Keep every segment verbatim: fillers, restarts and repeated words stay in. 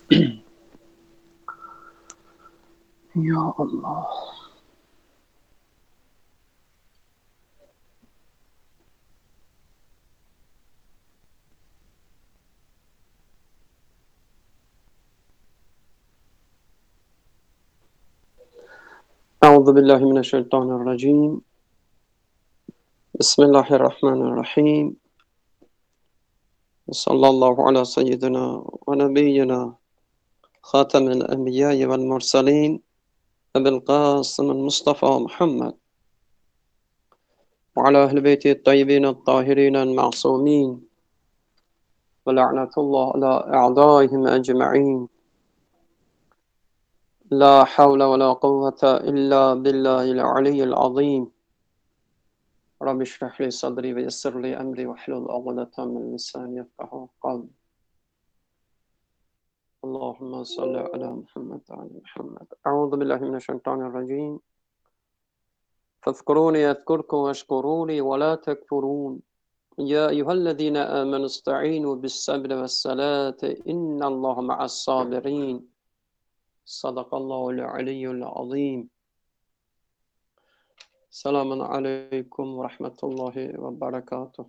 Ya Allah. Euzu billahi mineşşeytanirracim. Bismillahirrahmanirrahim. Sallallahu ala seyyidina ve nebiyyina hatemel enbiya'i vel mursalin Ebil Kasım Mustafa Muhammed ve ala ehl beyti tayyibin tahirin ma'sumin ve la'netullah ala a'daihim ecma'in. La havle ve la kuvvete illa billahil aliyyil azim. Rabbi şrah li sadri ve yessir li emri ve hlul uqdeten min lisani yefkahu kavli. Allahümme salli ala Muhammed ve ala Muhammed. Euzu billahi mineşşeytanirracim. Fezkuruni yezkurkum veşkuruni ve la tekfurun. Ya eyyühellezine amenu ista'inu bis sabri ves salati innallaha ma'as sabirin. Sadakallahul aliyyul azim. Selamun aleyküm ve rahmetullahi ve berekatuhu.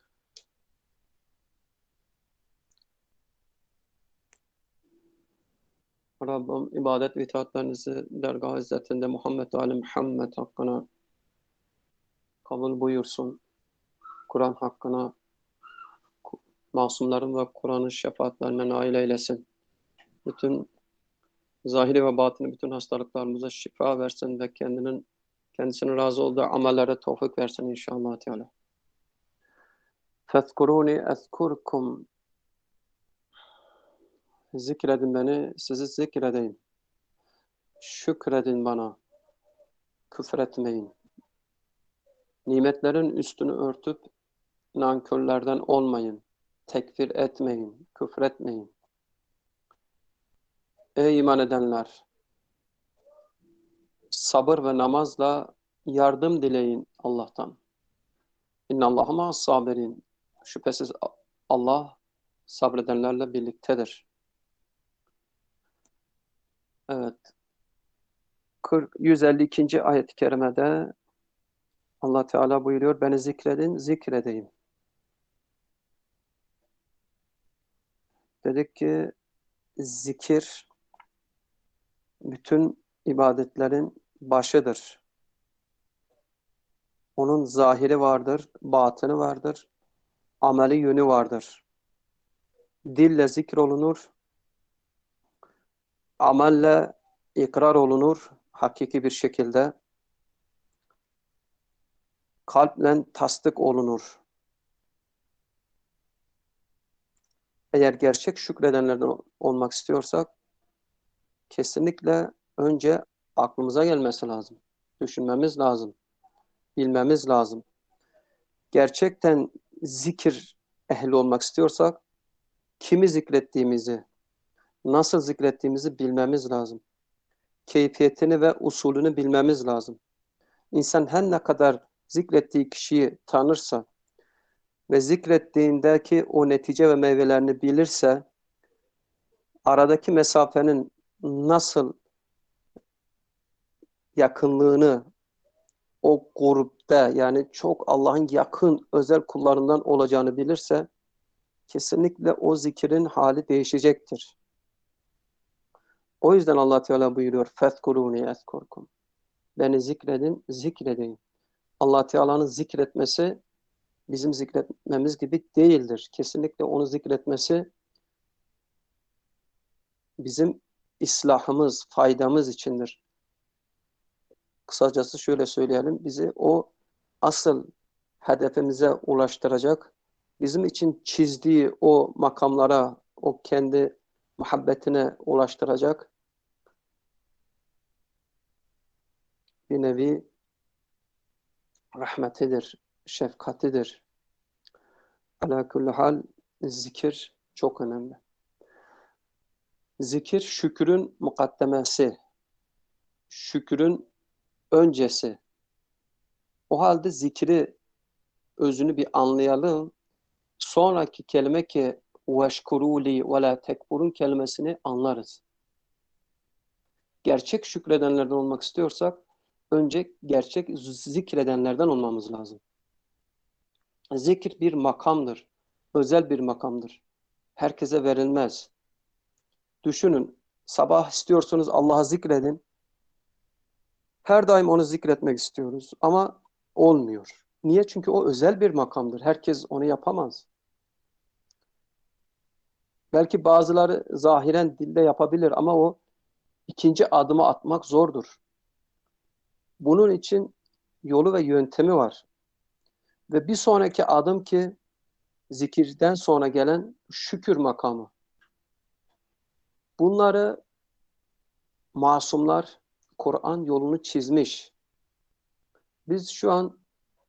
Rabbim ibadet ve itaatlerinizi dergah izzetinde Muhammed ve Ali Muhammed hakkına kabul buyursun. Kur'an hakkına masumların ve Kur'an'ın şefaatlerine nail eylesin. Bütün zahiri ve batini bütün hastalıklarımıza şifa versin ve kendinin kendisinin razı olduğu amellere tevfik versin inşallah Teala. Fezkuruni ezkurkum. Zikredin beni, sizi zikredeyim. Şükredin bana. Küfretmeyin. Nimetlerin üstünü örtüp nankörlerden olmayın. Tekfir etmeyin. Küfretmeyin. Ey iman edenler! Sabır ve namazla yardım dileyin Allah'tan. İnnallâhe ma'as sabirin. Şüphesiz Allah sabredenlerle birliktedir. Evet. yüz elli ikinci ayet-i kerimede Allah Teala buyuruyor, beni zikredin, zikredeyim. Dedik ki zikir bütün ibadetlerin başıdır. Onun zahiri vardır, batını vardır, ameli yönü vardır. Dille zikrolunur, amelle ikrar olunur hakiki bir şekilde. Kalple tasdik olunur. Eğer gerçek şükredenlerden olmak istiyorsak kesinlikle önce aklımıza gelmesi lazım. Düşünmemiz lazım. Bilmemiz lazım. Gerçekten zikir ehli olmak istiyorsak kimi zikrettiğimizi, nasıl zikrettiğimizi bilmemiz lazım. Keyfiyetini ve usulünü bilmemiz lazım. İnsan her ne kadar zikrettiği kişiyi tanırsa ve zikrettiğindeki o netice ve meyvelerini bilirse, aradaki mesafenin nasıl yakınlığını o grupta, yani çok Allah'ın yakın özel kullarından olacağını bilirse kesinlikle o zikirin hali değişecektir. O yüzden Allah Teala buyuruyor fezkuruni ezkurkum. Beni zikredin, zikredin. Allah Teala'nın zikretmesi bizim zikretmemiz gibi değildir. Kesinlikle onu zikretmesi bizim islahımız, faydamız içindir. Kısacası şöyle söyleyelim, bizi o asıl hedefimize ulaştıracak, bizim için çizdiği o makamlara, o kendi muhabbetine ulaştıracak bir nevi rahmetidir, şefkatidir. Ala kulli hal zikir çok önemli. Zikir şükrün mukaddemesi, şükrün öncesi. O halde zikri özünü bir anlayalım. Sonraki kelime ki وَشْكُرُوا لِي وَلَا تَكْفُرُونَ kelimesini anlarız. Gerçek şükredenlerden olmak istiyorsak önce gerçek zikredenlerden olmamız lazım. Zikir bir makamdır. Özel bir makamdır. Herkese verilmez. Düşünün, sabah istiyorsunuz Allah'a zikredin. Her daim onu zikretmek istiyoruz ama olmuyor. Niye? Çünkü o özel bir makamdır. Herkes onu yapamaz. Belki bazıları zahiren dilde yapabilir ama o ikinci adımı atmak zordur. Bunun için yolu ve yöntemi var. Ve bir sonraki adım ki zikirden sonra gelen şükür makamı. Bunları masumlar Kur'an yolunu çizmiş. Biz şu an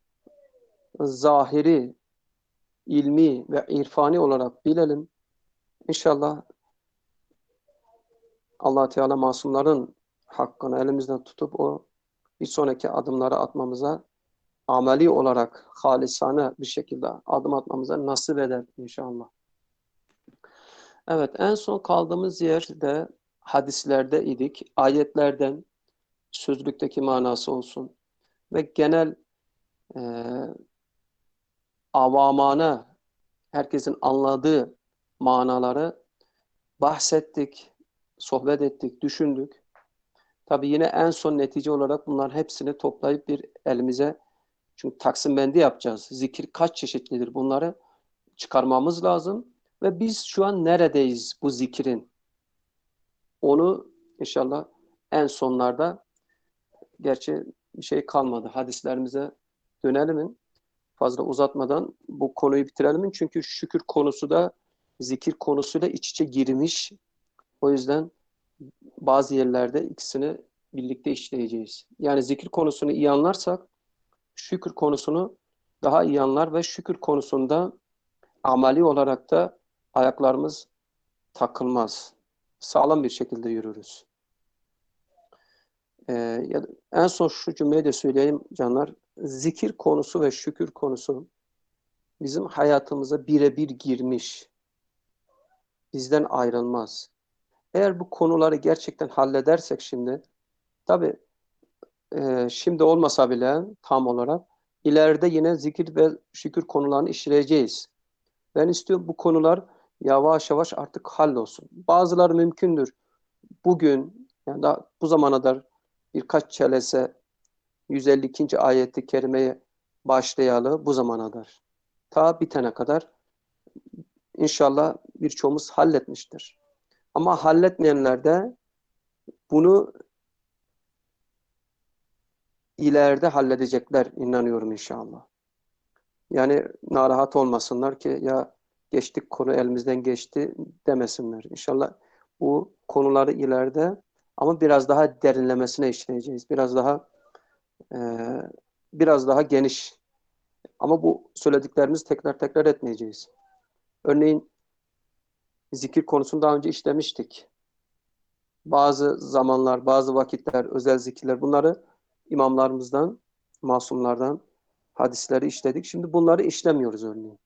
zahiri, ilmi ve irfani olarak bilelim. İnşallah Allah Teala masumların hakkını elimizden tutup o bir sonraki adımları atmamıza, ameli olarak halisane bir şekilde adım atmamıza nasip eder inşallah. Evet, en son kaldığımız yerde hadislerde idik. Ayetlerden sözlükteki manası olsun ve genel e, avamana, herkesin anladığı manaları bahsettik, sohbet ettik, düşündük. Tabii yine en son netice olarak bunların hepsini toplayıp bir elimize, çünkü taksim bendi yapacağız. Zikir kaç çeşitlidir, bunları çıkarmamız lazım. Ve biz şu an neredeyiz bu zikrin? Onu inşallah en sonlarda, gerçi bir şey kalmadı. Hadislerimize dönelim. Fazla uzatmadan bu konuyu bitirelim. Çünkü şükür konusu da zikir konusuyla iç içe girmiş. O yüzden bazı yerlerde ikisini birlikte işleyeceğiz. Yani zikir konusunu iyi anlarsak şükür konusunu daha iyi anlar ve şükür konusunda ameli olarak da ayaklarımız takılmaz. Sağlam bir şekilde yürürüz. Ee, ya en son şu cümleyi de söyleyeyim canlar. Zikir konusu ve şükür konusu bizim hayatımıza birebir girmiş. Bizden ayrılmaz. Eğer bu konuları gerçekten halledersek şimdi, tabii e, şimdi olmasa bile tam olarak ileride yine zikir ve şükür konularını işleyeceğiz. Ben istiyorum bu konular yavaş yavaş artık hallolsun. Bazıları mümkündür. Bugün yani da bu zamana kadar birkaç çelese yüz elli ikinci ayeti kerimeye başlayalı bu zamana kadar. Ta bitene kadar inşallah birçoğumuz halletmiştir. Ama halletmeyenler de bunu ileride halledecekler inanıyorum inşallah. Yani narahat olmasınlar ki ya geçtik, konu elimizden geçti demesinler. İnşallah bu konuları ileride ama biraz daha derinlemesine işleyeceğiz. Biraz daha e, biraz daha geniş. Ama bu söylediklerimizi tekrar tekrar etmeyeceğiz. Örneğin zikir konusunu daha önce işlemiştik. Bazı zamanlar, bazı vakitler, özel zikirler, bunları imamlarımızdan, masumlardan hadisleri işledik. Şimdi bunları işlemiyoruz örneğin.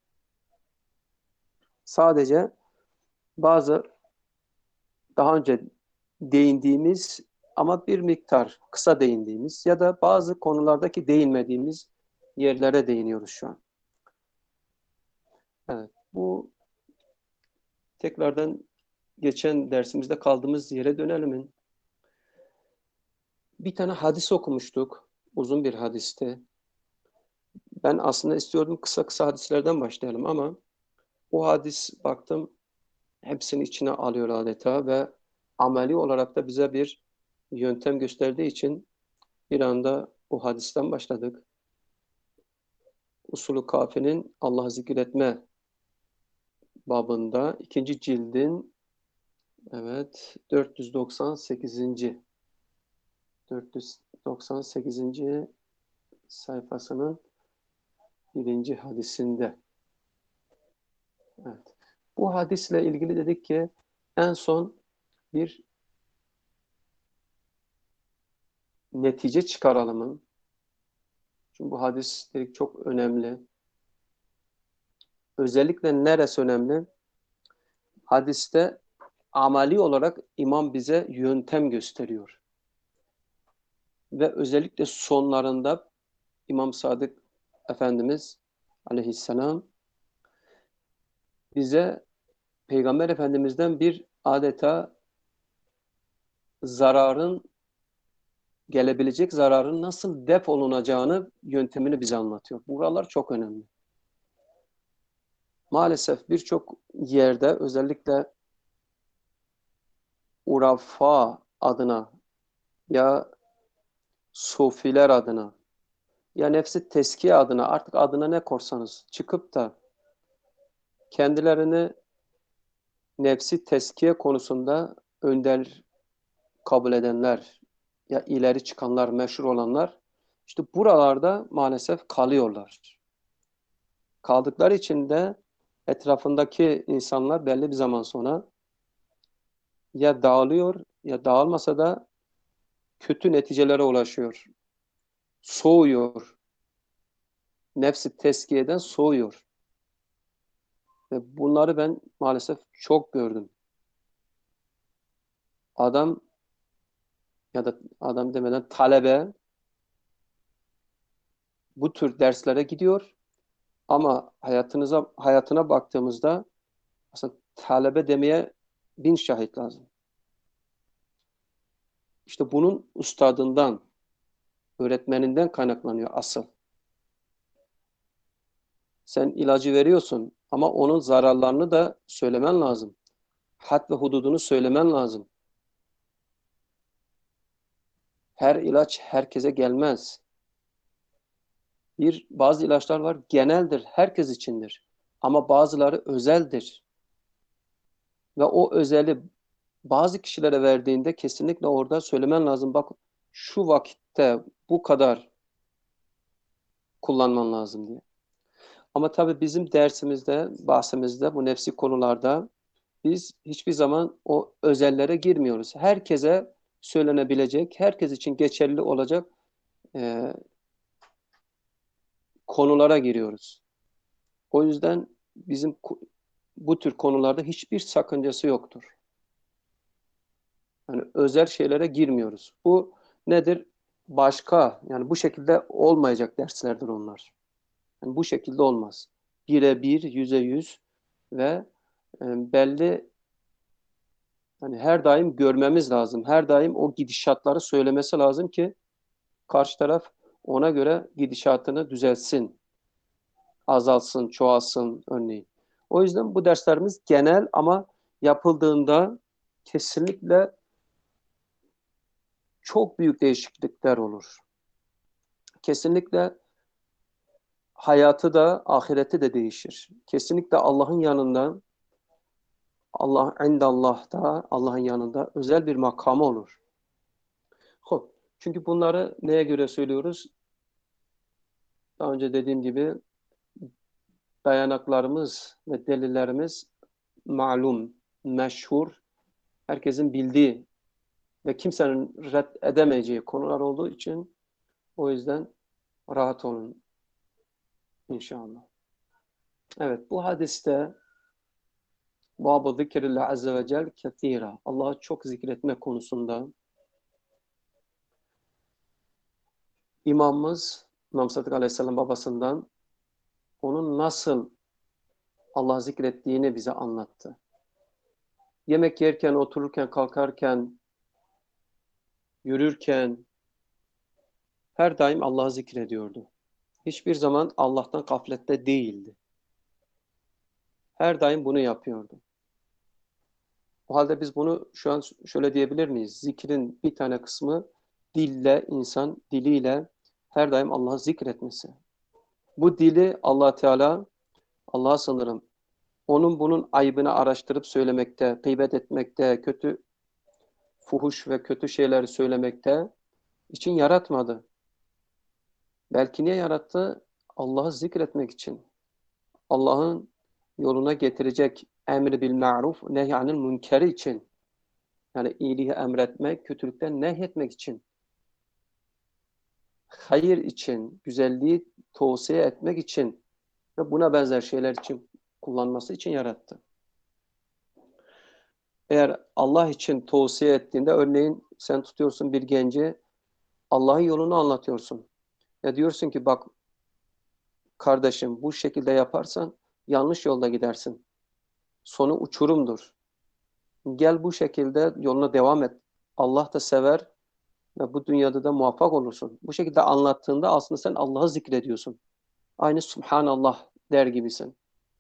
Sadece bazı daha önce değindiğimiz ama bir miktar kısa değindiğimiz ya da bazı konulardaki değinmediğimiz yerlere değiniyoruz şu an. Evet, bu tekrardan geçen dersimizde kaldığımız yere dönelim. Bir tane hadis okumuştuk. Uzun bir hadisti. Ben aslında istiyordum kısa kısa hadislerden başlayalım ama o hadis baktım hepsini içine alıyor adeta ve ameli olarak da bize bir yöntem gösterdiği için bir anda o hadisten başladık. Usulü Kafi'nin Allah'ı zikretme babında ikinci cildin evet dört yüz doksan sekizinci. dört yüz doksan sekizinci sayfasının birinci hadisinde. Evet. Bu hadisle ilgili dedik ki en son bir netice çıkaralım. Çünkü bu hadis dedik çok önemli. Özellikle neresi önemli? hadiste amali olarak imam bize yöntem gösteriyor. Ve özellikle sonlarında İmam Sadık Efendimiz aleyhisselam bize Peygamber Efendimiz'den bir adeta zararın, gelebilecek zararın nasıl def olunacağını, yöntemini bize anlatıyor. Buralar çok önemli. Maalesef birçok yerde özellikle urafa adına ya sufiler adına ya nefsi teskiye adına, artık adına ne korsanız, çıkıp da kendilerini nefsi teskiye konusunda önder kabul edenler ya ileri çıkanlar, meşhur olanlar işte buralarda maalesef kalıyorlar. Kaldıkları için de etrafındaki insanlar belli bir zaman sonra ya dağılıyor ya dağılmasa da kötü neticelere ulaşıyor. Soğuyor. Nefsi tezkiyeden soğuyor. Ve bunları ben maalesef çok gördüm. Adam ya da adam demeden talebe bu tür derslere gidiyor ama hayatınıza hayatına baktığımızda aslında talebe demeye bin şahit lazım. İşte bunun ustadından, öğretmeninden kaynaklanıyor asıl. Sen ilacı veriyorsun ama onun zararlarını da söylemen lazım. Had ve hududunu söylemen lazım. Her ilaç herkese gelmez. Bir, bazı ilaçlar var geneldir, herkes içindir. Ama bazıları özeldir. Ve o özeli bazı kişilere verdiğinde kesinlikle orada söylemen lazım. Bak şu vakitte bu kadar kullanman lazım diye. Ama tabii bizim dersimizde, bahsimizde bu nefsi konularda biz hiçbir zaman o özellere girmiyoruz. Herkese söylenebilecek, herkes için geçerli olacak e, konulara giriyoruz. O yüzden bizim bu tür konularda hiçbir sakıncası yoktur. Yani özel şeylere girmiyoruz. Bu nedir? Başka, yani bu şekilde olmayacak derslerdir onlar. Yani bu şekilde olmaz. Bire bir, yüze yüz ve e, belli, yani her daim görmemiz lazım. Her daim o gidişatları söylemesi lazım ki karşı taraf ona göre gidişatını düzeltsin, azalsın, çoğalsın örneğin. O yüzden bu derslerimiz genel ama yapıldığında kesinlikle çok büyük değişiklikler olur. Kesinlikle hayatı da ahireti de değişir. Kesinlikle Allah'ın yanında, Allah indallah'ta, Allah'ın yanında özel bir makamı olur. Hop. Çünkü bunları neye göre söylüyoruz? Daha önce dediğim gibi dayanaklarımız ve delillerimiz malum, meşhur, herkesin bildiği ve kimsenin red edemeyeceği konular olduğu için o yüzden rahat olun inşallah. Evet, bu hadiste Bab-ı zikrillah azze ve cel ketira. Allah'ı çok zikretme konusunda imamımız İmam Sadık Aleyhisselam babasından onun nasıl Allah'ı zikrettiğini bize anlattı. Yemek yerken, otururken, kalkarken, yürürken her daim Allah'ı zikrediyordu. Hiçbir zaman Allah'tan gaflette değildi. Her daim bunu yapıyordu. O halde biz bunu şu an şöyle diyebilir miyiz? Zikrin bir tane kısmı dille, insan diliyle her daim Allah'ı zikretmesi. Bu dili Allah Teala, Allah'a sığınırım, onun bunun ayıbını araştırıp söylemekte, gıybet etmekte, kötü fuhuş ve kötü şeyleri söylemekte için yaratmadı. Belki niye yarattı? Allah'ı zikretmek için. Allah'ın yoluna getirecek emri bil ma'ruf, nehyanil münkeri için. Yani iyiliği emretmek, kötülükten nehyetmek için. Hayır için, güzelliği tavsiye etmek için ve buna benzer şeyler için kullanması için yarattı. Eğer Allah için tavsiye ettiğinde, örneğin sen tutuyorsun bir genci, Allah'ın yolunu anlatıyorsun. Ya diyorsun ki bak kardeşim, bu şekilde yaparsan yanlış yolda gidersin. Sonu uçurumdur. Gel bu şekilde yoluna devam et. Allah da sever ve bu dünyada da muvaffak olursun. Bu şekilde anlattığında aslında sen Allah'ı zikrediyorsun. Aynı Subhanallah der gibisin.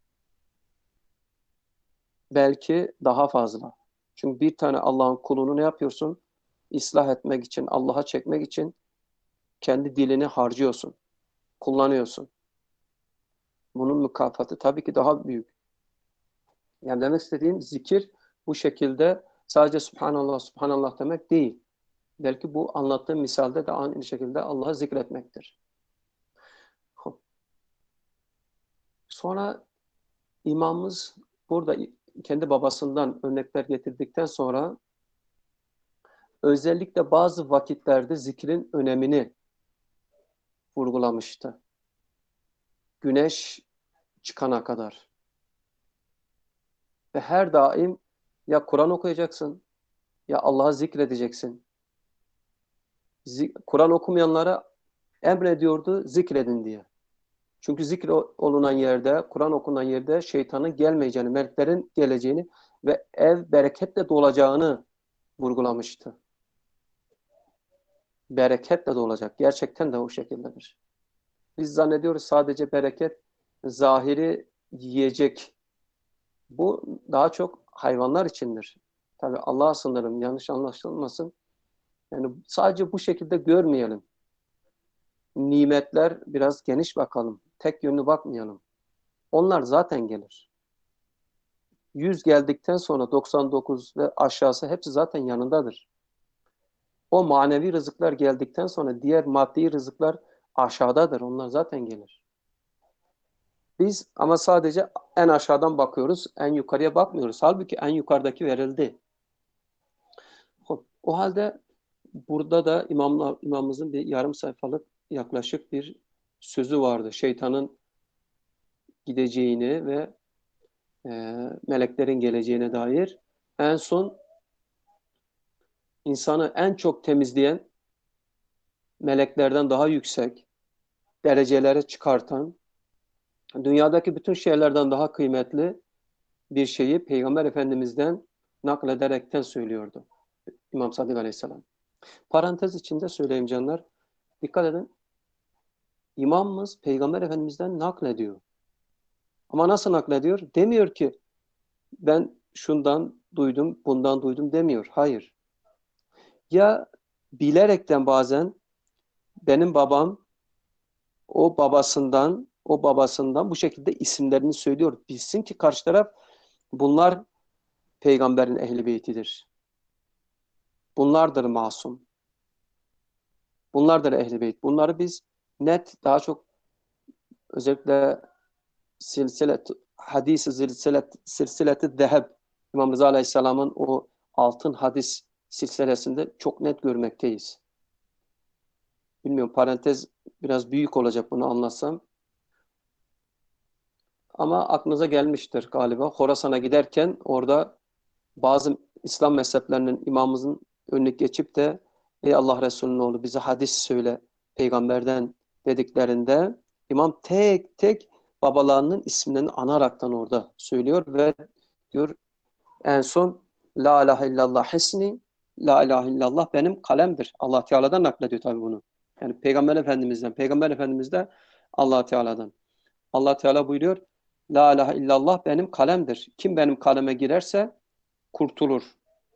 Belki daha fazla. Çünkü bir tane Allah'ın kulunu ne yapıyorsun? İslah etmek için, Allah'a çekmek için kendi dilini harcıyorsun, kullanıyorsun. Bunun mükafatı tabii ki daha büyük. Yani demek istediğim zikir bu şekilde sadece Subhanallah, Subhanallah demek değil. Belki bu anlattığım misalde de aynı şekilde Allah'ı zikretmektir. Sonra imamımız burada kendi babasından örnekler getirdikten sonra özellikle bazı vakitlerde zikrin önemini vurgulamıştı. Güneş çıkana kadar. Ve her daim ya Kur'an okuyacaksın, ya Allah'ı zikredeceksin. Kur'an okumayanlara emrediyordu zikredin diye. Çünkü zikir olunan yerde, Kur'an okunan yerde şeytanın gelmeyeceğini, meleklerin geleceğini ve ev bereketle dolacağını vurgulamıştı. Bereketle dolacak. Gerçekten de o şekildedir. Biz zannediyoruz sadece bereket zahiri yiyecek. Bu daha çok hayvanlar içindir. Tabii Allah'a sınırım, yanlış anlaşılmasın. Yani sadece bu şekilde görmeyelim. Nimetler biraz geniş bakalım. Tek yönlü bakmayalım. Onlar zaten gelir. yüz geldikten sonra doksan dokuz ve aşağısı hepsi zaten yanındadır. O manevi rızıklar geldikten sonra diğer maddi rızıklar aşağıdadır. Onlar zaten gelir. Biz ama sadece en aşağıdan bakıyoruz, en yukarıya bakmıyoruz. Halbuki en yukarıdaki verildi. O halde burada da imamla, imamımızın bir yarım sayfalık yaklaşık bir sözü vardı. Şeytanın gideceğini ve e, meleklerin geleceğine dair. En son insanı en çok temizleyen, meleklerden daha yüksek derecelere çıkartan, dünyadaki bütün şeylerden daha kıymetli bir şeyi Peygamber Efendimiz'den naklederekten söylüyordu İmam Sadık Aleyhisselam. Parantez içinde söyleyeyim canlar. Dikkat edin. İmamımız Peygamber Efendimiz'den naklediyor. Ama nasıl naklediyor? Demiyor ki ben şundan duydum, bundan duydum demiyor. Hayır. Ya bilerekten bazen benim babam o babasından, o babasından bu şekilde isimlerini söylüyor. Bilsin ki karşı taraf bunlar peygamberin ehli beytidir. Bunlardır masum. Bunlardır ehli beyt. Bunları biz net daha çok özellikle silsilet hadisi silsilet silsileti zeheb İmam Rıza Aleyhisselam'ın o altın hadis silsilesinde çok net görmekteyiz. Bilmiyorum, parantez biraz büyük olacak bunu anlatsam. Ama aklınıza gelmiştir galiba. Horasan'a giderken orada bazı İslam mezheplerinin imamımızın önüne geçip de ey Allah Resulü'nün oğlu bize hadis söyle peygamberden dediklerinde imam tek tek babalarının isimlerini anaraktan orada söylüyor ve diyor en son la ilahe illallah hisni, la ilahe illallah benim kalemdir. Allah Teala'dan naklediyor tabii bunu. Yani Peygamber Efendimiz'den, Peygamber Efendimiz de Allah Teala'dan. Allah Teala buyuruyor la ilahe illallah benim kalemdir. Kim benim kaleme girerse kurtulur.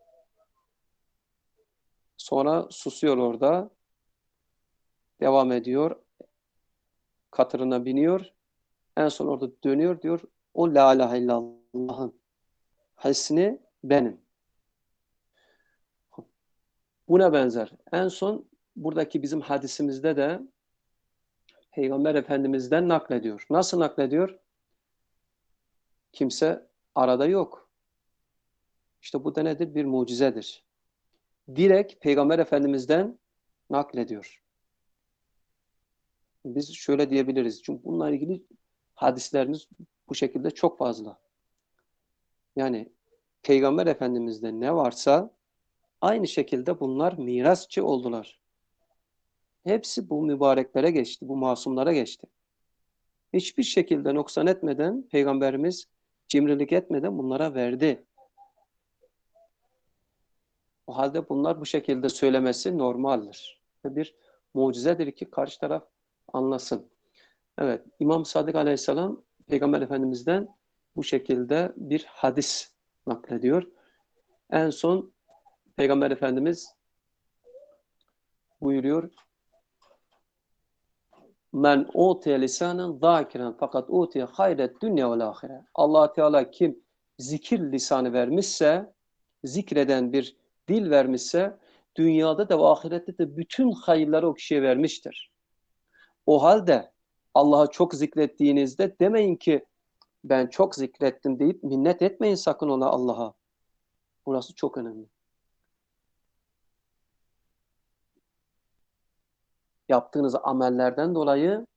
Sonra susuyor orada. Devam ediyor. Katırına biniyor. En son orada dönüyor diyor. O la ilahe illallah'ın hasni benim. Buna benzer. En son buradaki bizim hadisimizde de Peygamber Efendimiz'den naklediyor. Nasıl naklediyor? Kimse arada yok. İşte bu da nedir? Bir mucizedir. Direkt Peygamber Efendimiz'den naklediyor. Biz şöyle diyebiliriz. Çünkü bununla ilgili hadislerimiz bu şekilde çok fazla. Yani Peygamber Efendimiz'de ne varsa aynı şekilde bunlar mirasçı oldular. Hepsi bu mübareklere geçti, bu masumlara geçti. Hiçbir şekilde noksan etmeden, Peygamberimiz cimrilik etmeden bunlara verdi. O halde bunlar bu şekilde söylemesi normaldir. Ve bir mucizedir ki karşı taraf anlasın. Evet, İmam Sadık Aleyhisselam Peygamber Efendimiz'den bu şekilde bir hadis naklediyor. En son Peygamber Efendimiz buyuruyor: Men utiye lisanen zakiren fakat utiye hayret dünya vel ahire. Allah Teala kim zikir lisanı vermişse, zikreden bir dil vermişse, dünyada da ve ahirette de bütün hayırları o kişiye vermiştir. O halde Allah'ı çok zikrettiğinizde demeyin ki ben çok zikrettim deyip minnet etmeyin sakın ona, Allah'a. Burası çok önemli. Yaptığınız amellerden dolayı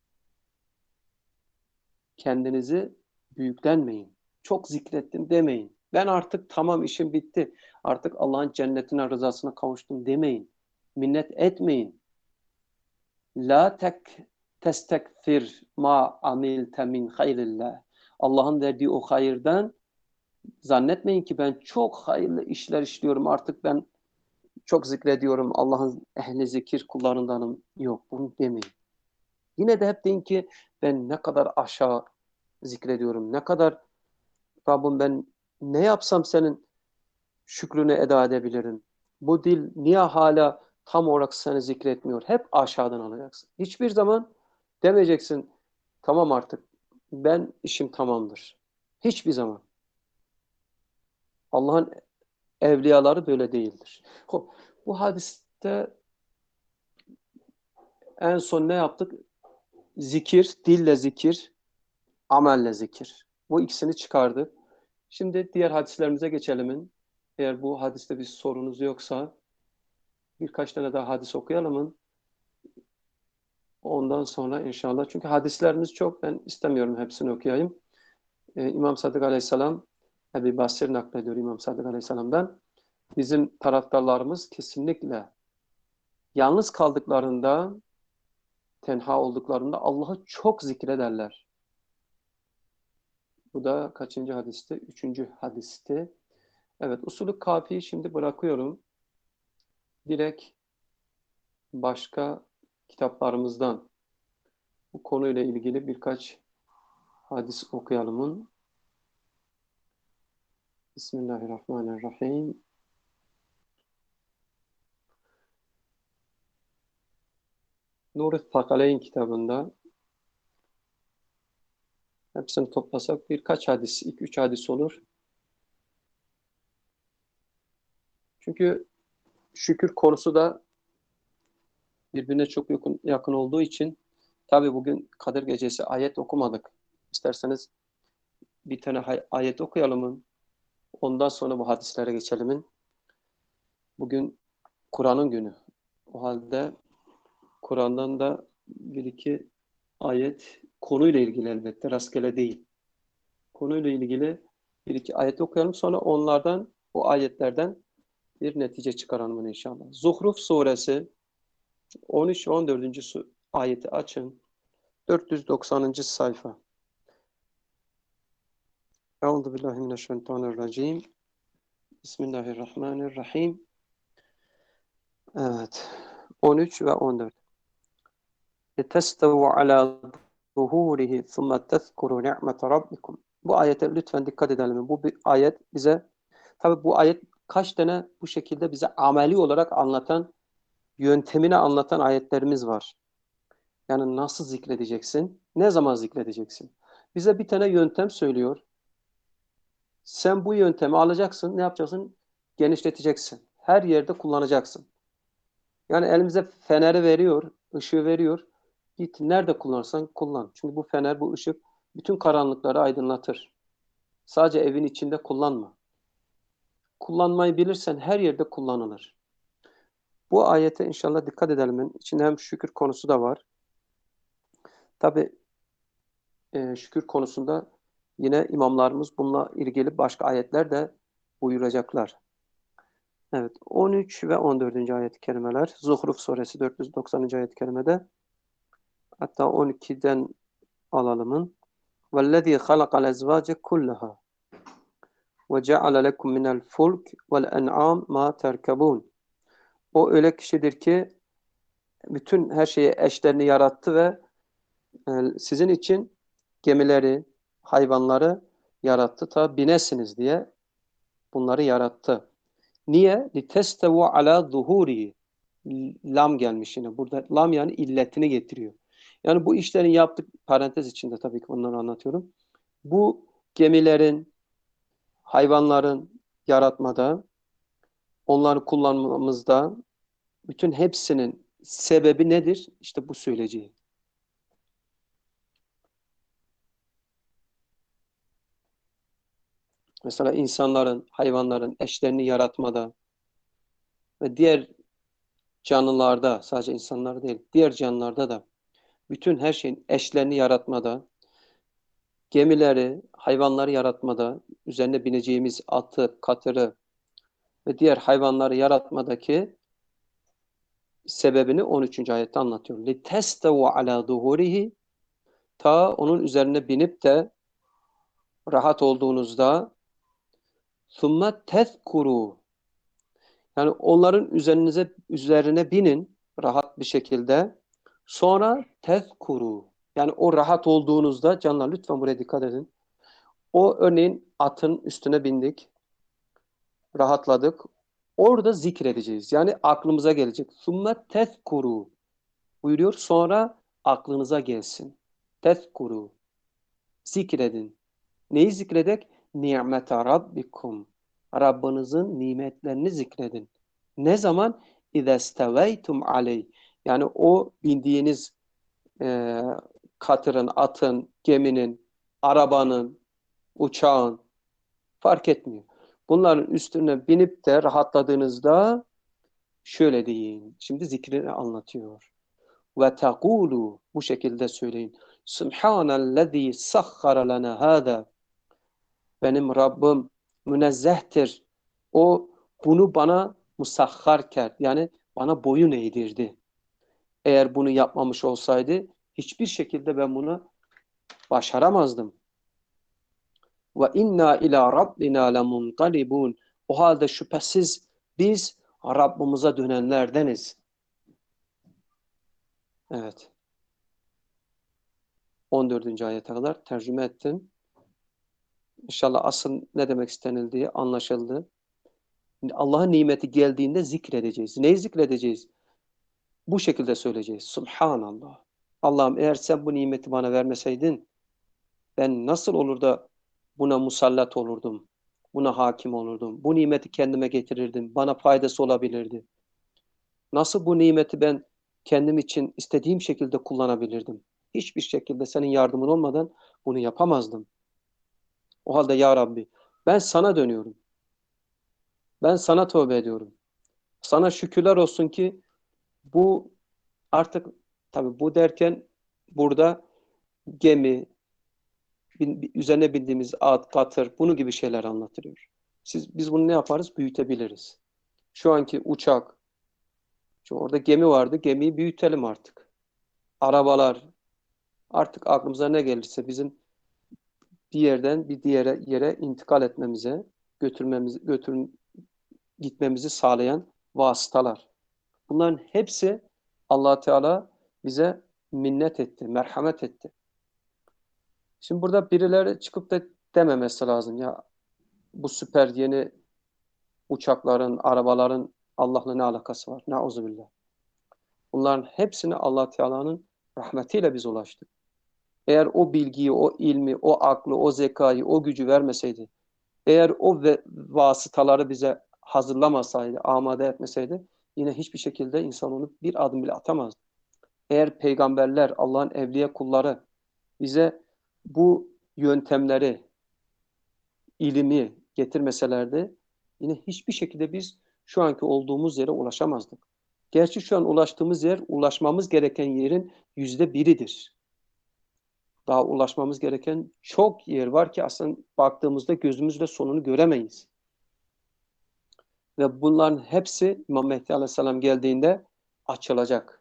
kendinizi büyüklenmeyin. Çok zikrettim demeyin. Ben artık tamam, işim bitti, artık Allah'ın cennetine, rızasına kavuştum demeyin. Minnet etmeyin. La tek testekfir ma amilte min hayrillah. Allah'ın verdiği o hayırdan zannetmeyin ki ben çok hayırlı işler işliyorum, artık ben çok zikrediyorum, Allah'ın ehli zikir kullarındanım. Yok, bunu demeyin. Yine de hep deyin ki ben ne kadar aşağı zikrediyorum, ne kadar Rabbim, ben ne yapsam senin şükrünü eda edebilirim. Bu dil niye hala tam olarak seni zikretmiyor? Hep aşağıdan alacaksın. Hiçbir zaman demeyeceksin tamam artık ben işim tamamdır. Hiçbir zaman. Allah'ın evliyaları böyle değildir. Bu hadiste en son ne yaptık? Zikir, dille zikir, amelle zikir. Bu ikisini çıkardık. Şimdi diğer hadislerimize geçelim. Eğer bu hadiste bir sorunuz yoksa birkaç tane daha hadis okuyalım. Ondan sonra inşallah. Çünkü hadislerimiz çok. Ben istemiyorum hepsini okuyayım. Ee, İmam Sadık Aleyhisselam Ebu Basir naklediyor İmam Sadık Aleyhisselam'dan. Bizim taraftarlarımız kesinlikle yalnız kaldıklarında, tenha olduklarında Allah'ı çok zikrederler. Bu da kaçıncı hadiste? Üçüncü hadiste. Evet, usulü kafiyi şimdi bırakıyorum. Direkt başka kitaplarımızdan bu konuyla ilgili birkaç hadis okuyalım. Bismillahirrahmanirrahim. Nuri Fakaleyn kitabında hepsini toplasak birkaç hadis, ilk üç hadis olur. Çünkü şükür konusu da birbirine çok yakın, yakın olduğu için tabi bugün Kadir Gecesi ayet okumadık. İsterseniz bir tane ayet okuyalım. Ondan sonra bu hadislere geçelim. Bugün Kur'an'ın günü. O halde Kur'an'dan da bir iki ayet konuyla ilgili, elbette rastgele değil. Konuyla ilgili bir iki ayet okuyalım. Sonra onlardan, o ayetlerden bir netice çıkaralım inşallah. Zuhruf suresi on üç ve on dördüncü ayeti açın. dört yüz doksanıncı sayfa. Euzubillahimineşşeytanirracim. Bismillahirrahmanirrahim. Evet. on üç ve on dört. لِتَسْتَوُوا عَلَى ظُهُورِهِ ثُمَّ تَذْكُرُوا نِعْمَةَ رَبِّكُمْ. Bu ayete lütfen dikkat edelim. Bu bir ayet bize, tabi bu ayet kaç tane bu şekilde bize ameli olarak anlatan, yöntemini anlatan ayetlerimiz var. Yani nasıl zikredeceksin, ne zaman zikredeceksin? Bize bir tane yöntem söylüyor. Sen bu yöntemi alacaksın, ne yapacaksın? Genişleteceksin. Her yerde kullanacaksın. Yani elimize feneri veriyor, ışığı veriyor. Git nerede kullanırsan kullan. Çünkü bu fener, bu ışık bütün karanlıkları aydınlatır. Sadece evin içinde kullanma. Kullanmayı bilirsen her yerde kullanılır. Bu ayete inşallah dikkat edelim. İçinde hem şükür konusu da var. Tabi e, şükür konusunda yine imamlarımız bununla ilgili başka ayetler de buyuracaklar. Evet, on üç ve on dördüncü ayet-i kerimeler. Zuhruf suresi dört yüz doksanıncı ayet-i kerimede. Hatta on ikiden alalımın. وَالَّذ۪ي خَلَقَ الْاَزْوَاجَ كُلَّهَا وَجَعَلَ لَكُمْ مِنَ الْفُلْكِ وَالْاَنْعَامِ مَا تَرْكَبُونَ. O öyle kişidir ki bütün her şeyi, eşlerini yarattı ve e, sizin için gemileri, hayvanları yarattı. Ta binesiniz diye bunları yarattı. Niye? لِتَسْتَوُوا عَلَى ظُهُورِهِ. Lam gelmiş yine. Burada lam yani illetini getiriyor. Yani bu işlerin yaptık, parantez içinde tabii ki onları anlatıyorum. Bu gemilerin, hayvanların yaratmada, onları kullanmamızda bütün hepsinin sebebi nedir? İşte bu söyleyeceği. Mesela insanların, hayvanların eşlerini yaratmada ve diğer canlılarda, sadece insanlar değil, diğer canlılarda da bütün her şeyin eşlerini yaratmada, gemileri, hayvanları yaratmada, üzerine bineceğimiz atı, katırı ve diğer hayvanları yaratmadaki sebebini on üçüncü ayette anlatıyor. لِتَسْتَوُوا عَلَى ظُهُورِهِ. Ta onun üzerine binip de rahat olduğunuzda ثُمَّ تَذْكُرُوا. Yani onların üzerinize üzerine binin rahat bir şekilde. Sonra tezkuru. Yani o rahat olduğunuzda, canlar lütfen buraya dikkat edin. O örneğin atın üstüne bindik. Rahatladık. Orada zikredeceğiz. Yani aklımıza gelecek. Sümme tezkuru buyuruyor. Sonra aklınıza gelsin. Tezkuru. Zikredin. Neyi zikredek? Ni'mete rabbikum. Rabbinizin nimetlerini zikredin. Ne zaman? İze steveytum aleyh. Yani o bindiğiniz e, katırın, atın, geminin, arabanın, uçağın fark etmiyor. Bunların üstüne binip de rahatladığınızda şöyle deyin. Şimdi zikrini anlatıyor. Ve tekulu, bu şekilde söyleyin. Subhanellezî sahhara lana hâzâ. Benim Rabbim münezzehtir. O bunu bana musahharker, yani bana boyun eğdirdi. Eğer bunu yapmamış olsaydı hiçbir şekilde ben bunu başaramazdım. Ve inna ila rabbina lemunqalibun. O halde şüphesiz biz Rabbimize dönenlerdeniz. Evet. on dördüncü ayete kadar tercüme ettim. İnşallah asıl ne demek istenildiği anlaşıldı. Allah'ın nimeti geldiğinde zikredeceğiz. Neyi zikredeceğiz? Bu şekilde söyleyeceğiz. Subhanallah. Allah'ım eğer sen bu nimeti bana vermeseydin ben nasıl olur da buna musallat olurdum? Buna hakim olurdum. Bu nimeti kendime getirirdim. Bana faydası olabilirdi. Nasıl bu nimeti ben kendim için istediğim şekilde kullanabilirdim? Hiçbir şekilde senin yardımın olmadan bunu yapamazdım. O halde ya Rabbi ben sana dönüyorum. Ben sana tövbe ediyorum. Sana şükürler olsun ki bu artık, tabii bu derken burada gemi, bin, üzerine bindiğimiz at, katır, bunu gibi şeyler anlatılıyor. Siz, biz bunu ne yaparız? Büyütebiliriz. Şu anki uçak, şu orada gemi vardı, gemiyi büyütelim artık. Arabalar, artık aklımıza ne gelirse bizim bir yerden bir diğer yere intikal etmemize, götürmemizi, götür, gitmemizi sağlayan vasıtalar. Bunların hepsi Allah Teala bize minnet etti, merhamet etti. Şimdi burada birileri çıkıp da dememesi lazım ya bu süper yeni uçakların, arabaların Allah'la ne alakası var? Nauzubillah. Bunların hepsini Allah Teala'nın rahmetiyle biz ulaştık. Eğer o bilgiyi, o ilmi, o aklı, o zekayı, o gücü vermeseydi, eğer o ve vasıtaları bize hazırlamasaydı, amade etmeseydi, yine hiçbir şekilde insan onu bir adım bile atamazdı. Eğer peygamberler, Allah'ın evliya kulları bize bu yöntemleri, ilimi getirmeselerdi, yine hiçbir şekilde biz şu anki olduğumuz yere ulaşamazdık. Gerçi şu an ulaştığımız yer, ulaşmamız gereken yerin yüzde biridir. Daha ulaşmamız gereken çok yer var ki aslında baktığımızda gözümüzle sonunu göremeyiz. Ve bunların hepsi İmam Mehdi Aleyhisselam geldiğinde açılacak.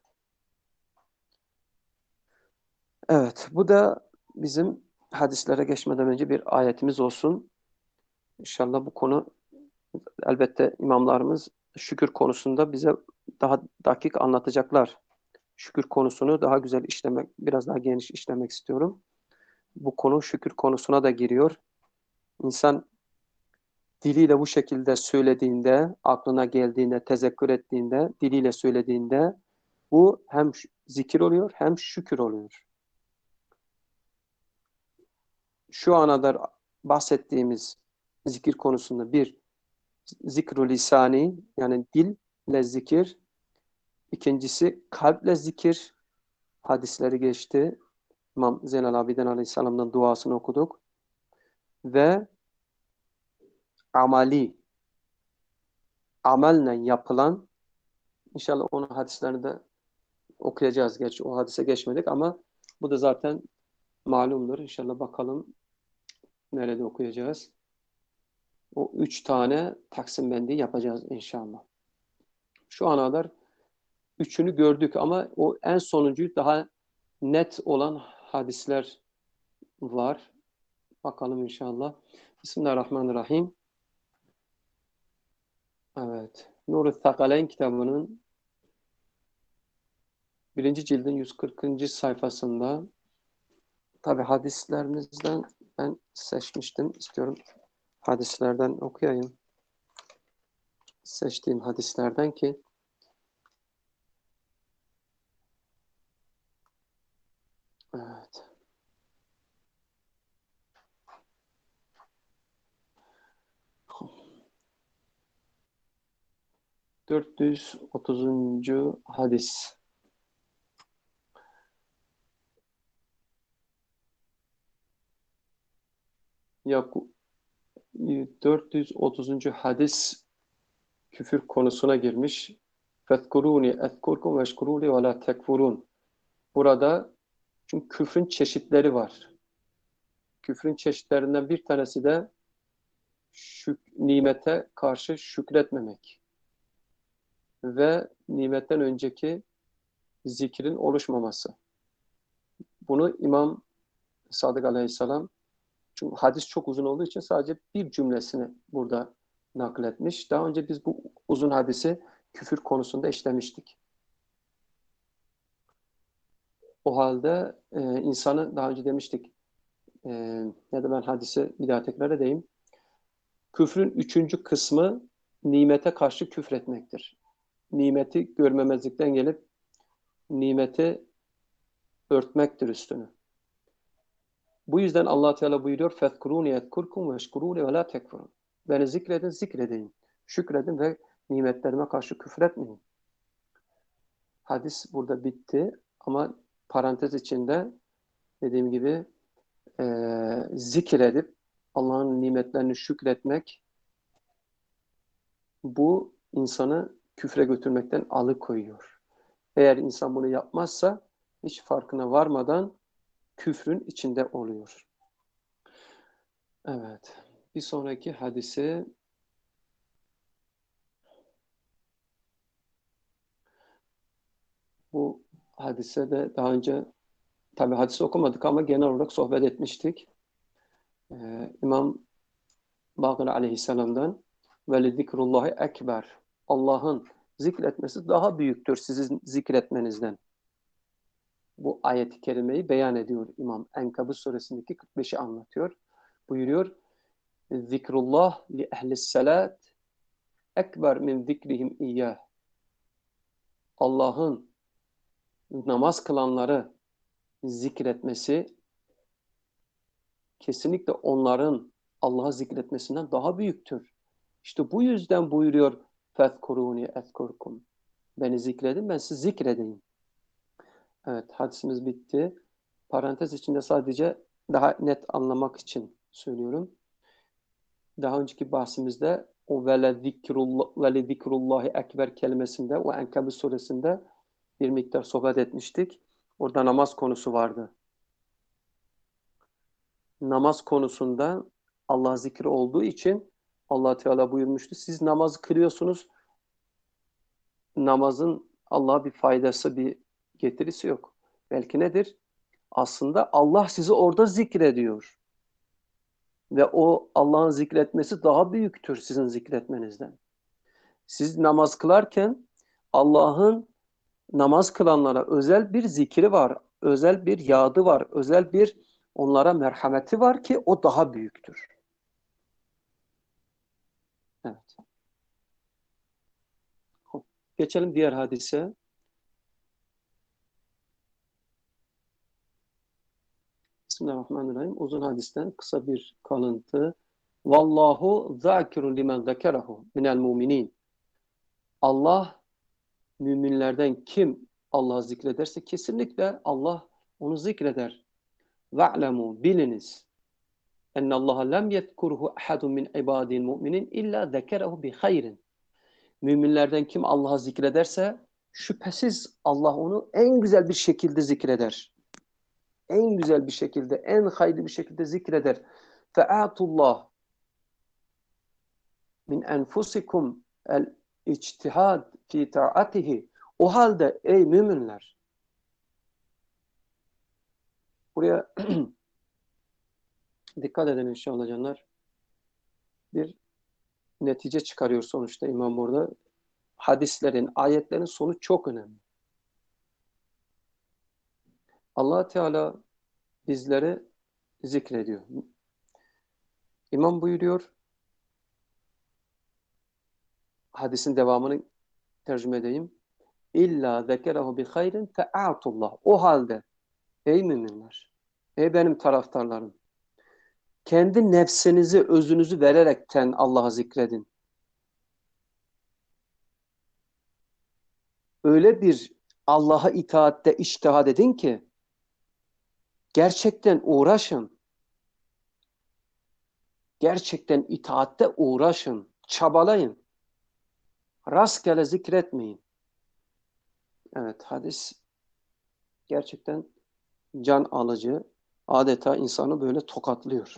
Evet, bu da bizim hadislere geçmeden önce bir ayetimiz olsun. İnşallah bu konu, elbette imamlarımız şükür konusunda bize daha dakik anlatacaklar. Şükür konusunu daha güzel işlemek, biraz daha geniş işlemek istiyorum. Bu konu şükür konusuna da giriyor. İnsan diliyle bu şekilde söylediğinde, aklına geldiğinde, tezekkür ettiğinde, diliyle söylediğinde bu hem zikir oluyor hem şükür oluyor. Şu ana kadar bahsettiğimiz zikir konusunda bir, zikr-ı lisani, yani dille zikir. İkincisi kalple zikir. Hadisleri geçti. İmam Zeynel Abidin Aleyhisselam'dan duasını okuduk. Ve amali, amelle yapılan, inşallah onun hadislerini de okuyacağız. Gerçi o hadise geçmedik ama bu da zaten malumdur. İnşallah bakalım nerede okuyacağız. O üç tane Taksim Bendi yapacağız inşallah. Şu ana kadar üçünü gördük ama o en sonuncuyu daha net olan hadisler var. Bakalım inşallah. Bismillahirrahmanirrahim. Evet. Nur-u Thakaleyn kitabının birinci cildin yüz kırkıncı sayfasında, tabi hadislerimizden ben seçmiştim. İstiyorum hadislerden okuyayım. Seçtiğim hadislerden ki evet. dört yüz otuzuncu hadis. Yaku dört yüz otuzuncu hadis küfür konusuna girmiş. Fezkuruni ezkurkum veşkuruli ve la tekfurun. Burada çünkü küfrün çeşitleri var. Küfrün çeşitlerinden bir tanesi de şük, nimete karşı şükretmemek ve nimetten önceki zikrin oluşmaması. Bunu İmam Sadık Aleyhisselam, çünkü hadis çok uzun olduğu için sadece bir cümlesini burada nakletmiş. Daha önce biz bu uzun hadisi küfür konusunda işlemiştik. O halde e, insanı daha önce demiştik, e, ya da ben hadisi bir daha tekrar edeyim. Küfrün üçüncü kısmı nimete karşı küfretmektir. Nimeti görmemezlikten gelip nimeti örtmektir üstünü. Bu yüzden Allah Teala buyuruyor: "Fezkuruni yezkurkum ve eşkuruni ve la tekfurun." Beni zikredin, zikredin. Şükredin ve nimetlerime karşı küfretmeyin. Hadis burada bitti ama parantez içinde dediğim gibi e, zikredip Allah'ın nimetlerini şükretmek, bu insanı küfre götürmekten alıkoyuyor. Eğer insan bunu yapmazsa hiç farkına varmadan küfrün içinde oluyor. Evet. Bir sonraki hadisi bu hadise de daha önce tabi hadisi okumadık ama genel olarak sohbet etmiştik. Ee, İmam Bakır Aleyhisselam'dan ve zikrullahi ekber. Allah'ın zikretmesi daha büyüktür sizin zikretmenizden. Bu ayet-i kerimeyi beyan ediyor İmam. Enkabut suresindeki kırk beşi anlatıyor. Buyuruyor: Zikrullah li ehlis salat ekber min zikrihim iyyah. Allah'ın namaz kılanları zikretmesi kesinlikle onların Allah'ı zikretmesinden daha büyüktür. İşte bu yüzden buyuruyor: "Fezkuruni ezkurkum." Beni zikredin, ben sizi zikredeyim. Evet, hadisimiz bitti. Parantez içinde sadece daha net anlamak için söylüyorum. Daha önceki bahsimizde o vele zikrullahi ekber kelimesinde, o Enkabut suresinde bir miktar sohbet etmiştik. Orada namaz konusu vardı. Namaz konusunda Allah zikri olduğu için Allah Teala buyurmuştu. Siz namazı kılıyorsunuz. Namazın Allah'a bir faydası, bir getirisi yok. Belki nedir? Aslında Allah sizi orada zikrediyor. Ve o Allah'ın zikretmesi daha büyüktür sizin zikretmenizden. Siz namaz kılarken Allah'ın namaz kılanlara özel bir zikri var, özel bir yadı var, özel bir onlara merhameti var ki o daha büyüktür. Evet. Geçelim diğer hadise. Bismillahirrahmanirrahim. Uzun hadisten kısa bir kalıntı. Vallahu zâkirun limen zekerahu minel muminin. Allah müminlerden kim Allah'ı zikrederse kesinlikle Allah onu zikreder. Ve'lemû biliniz. Ennallaha lem yezkurhu ahadun min ibadil mu'minin illa zekerehu bi hayrin. Müminlerden kim Allah'ı zikrederse şüphesiz Allah onu en güzel bir şekilde zikreder. En güzel bir şekilde, en hayırlı bir şekilde zikreder. Fe'atullah min enfusikum el içtihad fi ta'atihi. O halde ey müminler, buraya dikkat edin inşallah canlar. Bir netice çıkarıyor sonuçta imam burada. Hadislerin, ayetlerin sonu çok önemli. Allah Teala bizleri zikrediyor. İmam buyuruyor, hadisin devamını tercüme edeyim. İlla zekerehu bi hayrin fe'atullah. O halde ey müminler, ey benim taraftarlarım, kendi nefsinizi, özünüzü vererekten Allah'ı zikredin. Öyle bir Allah'a itaatte içtihad edin ki gerçekten uğraşın. Gerçekten itaatte uğraşın. Çabalayın. Rastgele zikretmeyin. Evet, hadis gerçekten can alıcı. Adeta insanı böyle tokatlıyor.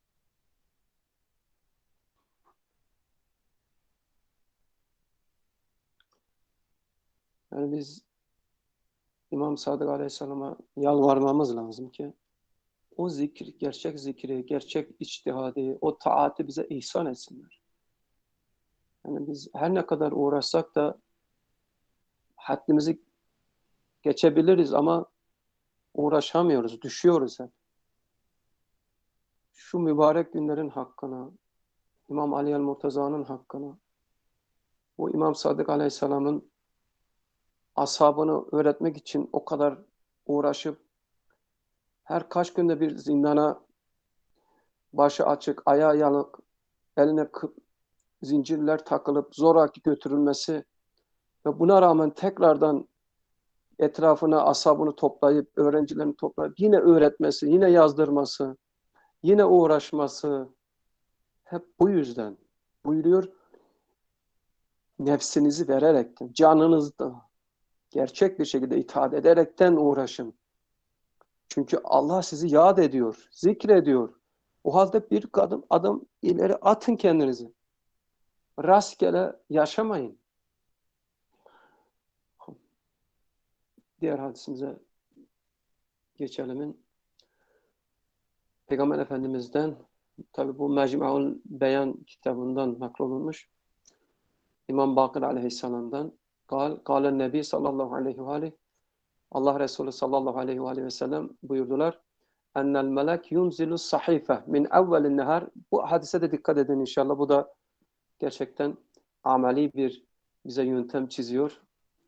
Yani biz İmam Sadık Aleyhisselam'a yalvarmamız lazım ki o zikir, gerçek zikri, gerçek içtihadi, o taati bize ihsan etsinler. Yani biz her ne kadar uğraşsak da haddimizi geçebiliriz ama uğraşamıyoruz, düşüyoruz hep. Şu mübarek günlerin hakkına, İmam Ali el-Murteza'nın hakkına, bu İmam Sadık Aleyhisselam'ın ashabını öğretmek için o kadar uğraşıp her kaç günde bir zindana başı açık, ayağı yanık, eline zincirler takılıp zoraki götürülmesi ve buna rağmen tekrardan etrafına ashabını toplayıp, öğrencilerini toplayıp yine öğretmesi, yine yazdırması, yine uğraşması hep bu yüzden. Buyuruyor, nefsinizi vererekten, canınızı da gerçek bir şekilde itaat ederekten uğraşın. Çünkü Allah sizi yad ediyor, zikrediyor. O halde bir adım, adım ileri atın kendinizi. Rastgele yaşamayın. Diğer hadisimize geçelim. Peygamber Efendimiz'den, tabi bu Mecmu'ul Beyan kitabından naklolunmuş. İmam Bakır Aleyhisselam'dan kal, kalen Nebi sallallahu aleyhi ve aleyhi, Allah Resulü sallallahu aleyhi ve aleyhi ve sellem buyurdular. Ennel melek yunzilu sahife min evvelin nehar. Bu hadise de dikkat edin inşallah. Bu da gerçekten ameli bir bize yöntem çiziyor.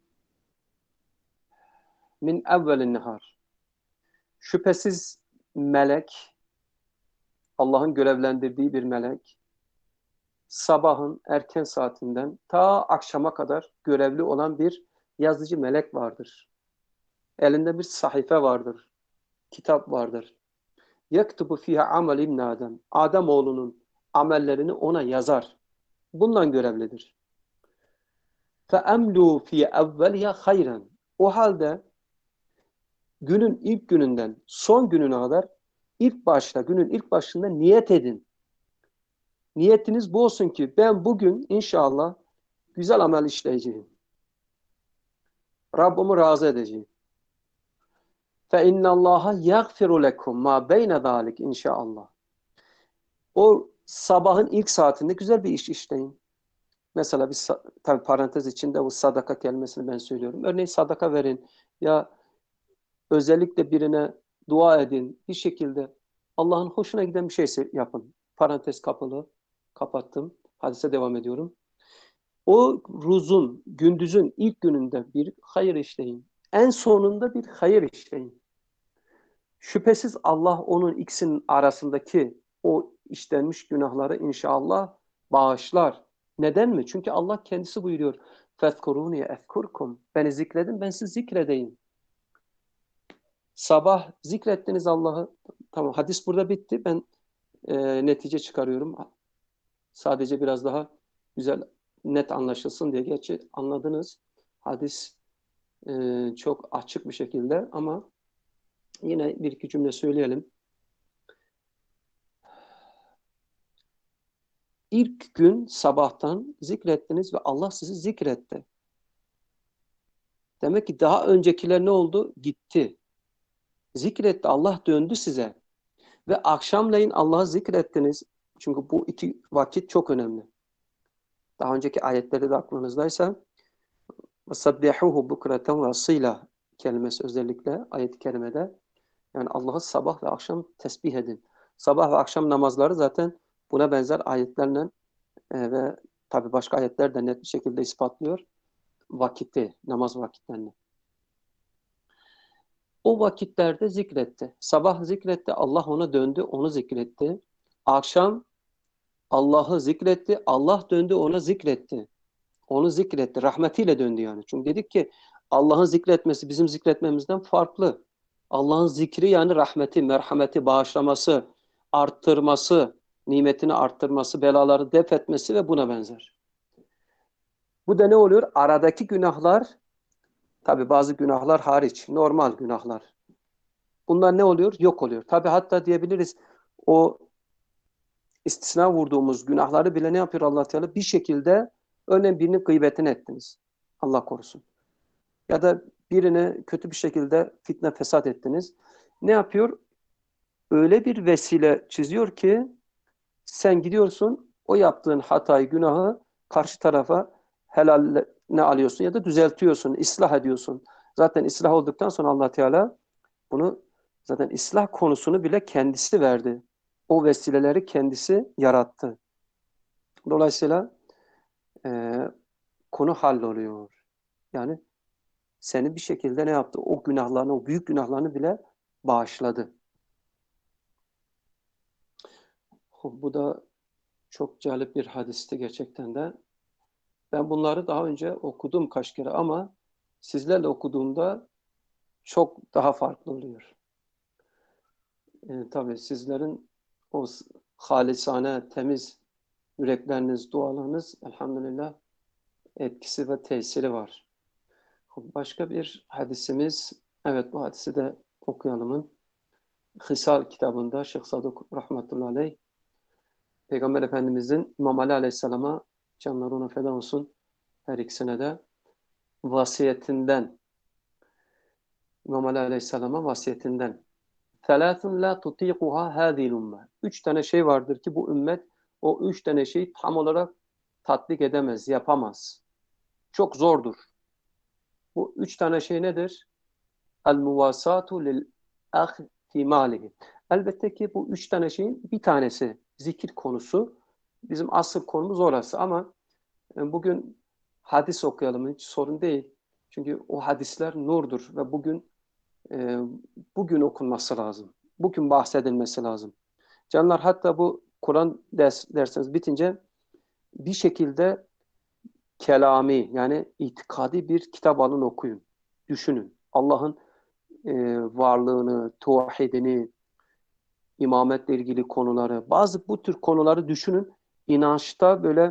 Min evvelin nehar. Şüphesiz melek, Allah'ın görevlendirdiği bir melek, sabahın erken saatinden ta akşama kadar görevli olan bir yazıcı melek vardır. Elinde bir sahife vardır, kitap vardır. Yaktubu fiha amel ibn Adem. Adem oğlunun amellerini ona yazar. Bundan görevlidir. Fe emlu fi evveliha hayran. O halde günün ilk gününden son gününe kadar ilk başta, günün ilk başında niyet edin. Niyetiniz bu olsun ki ben bugün inşallah güzel amel işleyeceğim. Rabbimi razı edeceğim. فَاِنَّ اللّٰهَ يَغْفِرُ لَكُمْ مَا بَيْنَ ذَٰلِكَ inşallah. O sabahın ilk saatinde güzel bir iş işleyin. Mesela bir tabii parantez içinde o sadaka kelimesini ben söylüyorum. Örneğin sadaka verin ya özellikle birine dua edin. Bir şekilde Allah'ın hoşuna giden bir şey yapın. Parantez kapalı. Kapattım. Hadise devam ediyorum. O ruzun, gündüzün ilk gününde bir hayır işleyin. En sonunda bir hayır işleyin. Şüphesiz Allah onun ikisinin arasındaki o işlenmiş günahları inşallah bağışlar. Neden mi? Çünkü Allah kendisi buyuruyor. فَذْكُرُونِي اَذْكُرْكُمْ Beni zikredin, ben sizi zikredeyim. Sabah zikrettiniz Allah'ı. Tamam, hadis burada bitti. Ben e, netice çıkarıyorum. Sadece biraz daha güzel, net anlaşılsın diye. Gerçi anladınız. Hadis e, çok açık bir şekilde ama yine bir iki cümle söyleyelim. İlk gün sabahtan zikrettiniz ve Allah sizi zikretti. Demek ki daha öncekiler ne oldu? Gitti. Zikretti. Allah döndü size. Ve akşamleyin Allah'ı zikrettiniz. Çünkü bu iki vakit çok önemli. Daha önceki ayetleri de aklınızdaysa وَسَبِّحُوهُ بُكْرَةً وَأَصِيلًا kelimesi özellikle ayet-i kerimede. Yani Allah'ı sabah ve akşam tesbih edin. Sabah ve akşam namazları zaten buna benzer ayetlerle e, ve tabi başka ayetler de net bir şekilde ispatlıyor. Vakiti, namaz vakitlerini. O vakitlerde zikretti. Sabah zikretti, Allah ona döndü, onu zikretti. Akşam Allah'ı zikretti, Allah döndü, ona zikretti. Onu zikretti, rahmetiyle döndü yani. Çünkü dedik ki Allah'ın zikretmesi bizim zikretmemizden farklı. Allah'ın zikri yani rahmeti, merhameti, bağışlaması, arttırması, nimetini arttırması, belaları def etmesi ve buna benzer. Bu da ne oluyor? Aradaki günahlar, tabi bazı günahlar hariç, normal günahlar. Bunlar ne oluyor? Yok oluyor. Tabi hatta diyebiliriz o istisna vurduğumuz günahları bile ne yapıyor Allah Teala? Bir şekilde örneğin birinin gıybetini ettiniz. Allah korusun. Ya da birine kötü bir şekilde fitne fesat ettiniz. Ne yapıyor? Öyle bir vesile çiziyor ki sen gidiyorsun o yaptığın hatayı, günahı karşı tarafa helaline alıyorsun ya da düzeltiyorsun, ıslah ediyorsun. Zaten ıslah olduktan sonra Allah Teala bunu zaten ıslah konusunu bile kendisi verdi. O vesileleri kendisi yarattı. Dolayısıyla e, konu halloluyor. Yani seni bir şekilde ne yaptı? O günahlarını, o büyük günahlarını bile bağışladı. Bu da çok cazip bir hadisti gerçekten de. Ben bunları daha önce okudum kaç kere ama sizlerle okuduğumda çok daha farklı oluyor. E, tabii sizlerin o halisane, temiz yürekleriniz, dualarınız elhamdülillah etkisi ve tesiri var. Başka bir hadisimiz, evet bu hadisi de okuyalımın. Hisal kitabında Şeyh Saduk rahmetullahi aleyh Peygamber Efendimizin İmam Ali Aleyhisselam'a canları ona feda olsun her ikisine de vasiyetinden İmam Ali Aleyhisselam'a vasiyetinden Selâthun la tutîkuhâ hâzîl ümme. Üç tane şey vardır ki bu ümmet o üç tane şeyi tam olarak tatbik edemez, yapamaz. Çok zordur. Bu üç tane şey nedir? El-muvasatu lil-ahtimalihi. Elbette ki bu üç tane şeyin bir tanesi zikir konusu. Bizim asıl konumuz orası ama bugün hadis okuyalım hiç sorun değil. Çünkü o hadisler nurdur ve bugün e, bugün okunması lazım. Bugün bahsedilmesi lazım. Canlar hatta bu Kur'an ders, dersiniz bitince bir şekilde kelami yani itikadi bir kitap alın okuyun. Düşünün. Allah'ın e, varlığını, tevhidini, imametle ilgili konuları, bazı bu tür konuları düşünün. İnançta böyle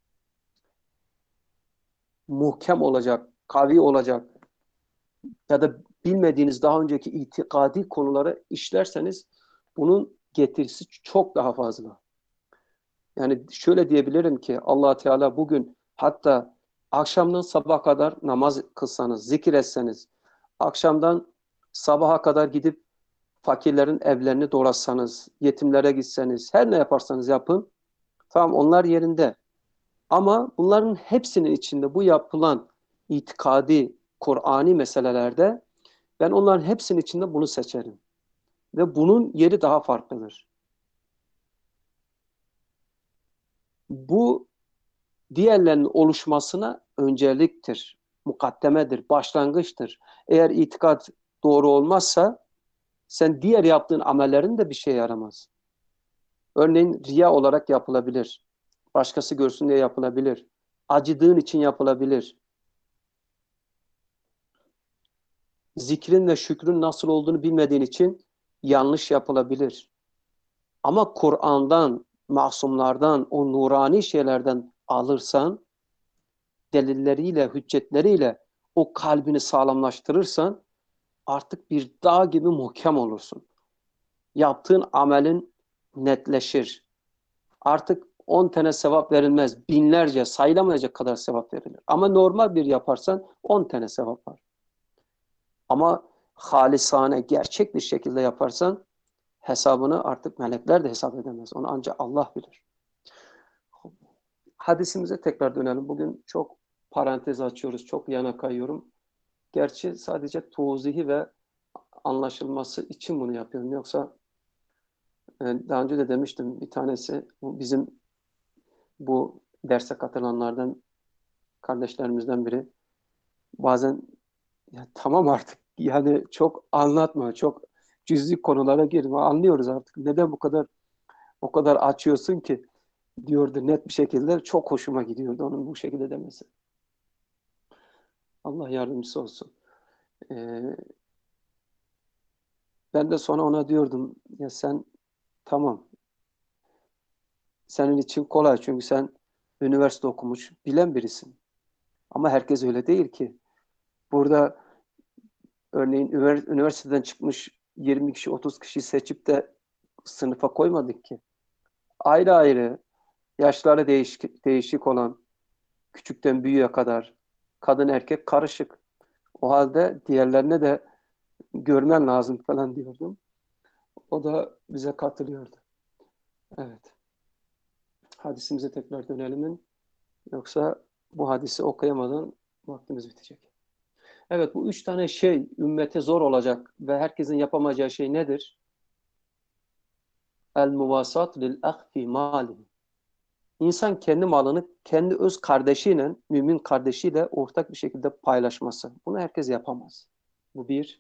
muhkem olacak, kavi olacak ya da bilmediğiniz daha önceki itikadi konuları işlerseniz bunun getirisi çok daha fazla. Yani şöyle diyebilirim ki Allah Teala bugün hatta akşamdan sabaha kadar namaz kılsanız, zikir etseniz, akşamdan sabaha kadar gidip fakirlerin evlerini dolaşsanız, yetimlere gitseniz, her ne yaparsanız yapın, tamam onlar yerinde. Ama bunların hepsinin içinde bu yapılan itikadi, Kur'ani meselelerde ben onların hepsinin içinde bunu seçerim. Ve bunun yeri daha farklıdır. Bu diğerlerinin oluşmasına önceliktir, mukaddemedir, başlangıçtır. Eğer itikat doğru olmazsa sen diğer yaptığın amellerin de bir şeye yaramaz. Örneğin riya olarak yapılabilir. Başkası görsün diye yapılabilir. Acıdığın için yapılabilir. Zikrin ve şükrün nasıl olduğunu bilmediğin için yanlış yapılabilir. Ama Kur'an'dan, masumlardan, o nurani şeylerden alırsan, delilleriyle, hüccetleriyle o kalbini sağlamlaştırırsan artık bir dağ gibi muhkem olursun. Yaptığın amelin netleşir. Artık on tane sevap verilmez. Binlerce, sayılamayacak kadar sevap verilir. Ama normal bir yaparsan on tane sevap var. Ama halisane, gerçek bir şekilde yaparsan hesabını artık melekler de hesap edemez. Onu ancak Allah bilir. Hadisimize tekrar dönelim. Bugün çok parantez açıyoruz. Çok yana kayıyorum. Gerçi sadece tuzihi ve anlaşılması için bunu yapıyorum. Yoksa daha önce de demiştim bir tanesi bizim bu derse katılanlardan kardeşlerimizden biri bazen ya tamam artık yani çok anlatma, çok cüzi konulara girme. Anlıyoruz artık. Neden bu kadar o kadar açıyorsun ki diyordu net bir şekilde. Çok hoşuma gidiyordu onun bu şekilde demesi. Allah yardımcısı olsun. Ee, ben de sonra ona diyordum ya sen tamam senin için kolay çünkü sen üniversite okumuş bilen birisin. Ama herkes öyle değil ki. Burada örneğin üniversiteden çıkmış yirmi kişi otuz kişi seçip de sınıfa koymadık ki. Ayrı ayrı yaşları değişik, değişik olan küçükten büyüğe kadar kadın erkek karışık. O halde diğerlerine de görmen lazım falan diyordum. O da bize katılıyordu. Evet. Hadisimize tekrar dönelim. Yoksa bu hadisi okuyamadan vaktimiz bitecek. Evet bu üç tane şey ümmete zor olacak ve herkesin yapamayacağı şey nedir? El-muvasat lil-akh fi malin. İnsan kendi malını kendi öz kardeşiyle, mümin kardeşiyle ortak bir şekilde paylaşması. Bunu herkes yapamaz. Bu bir.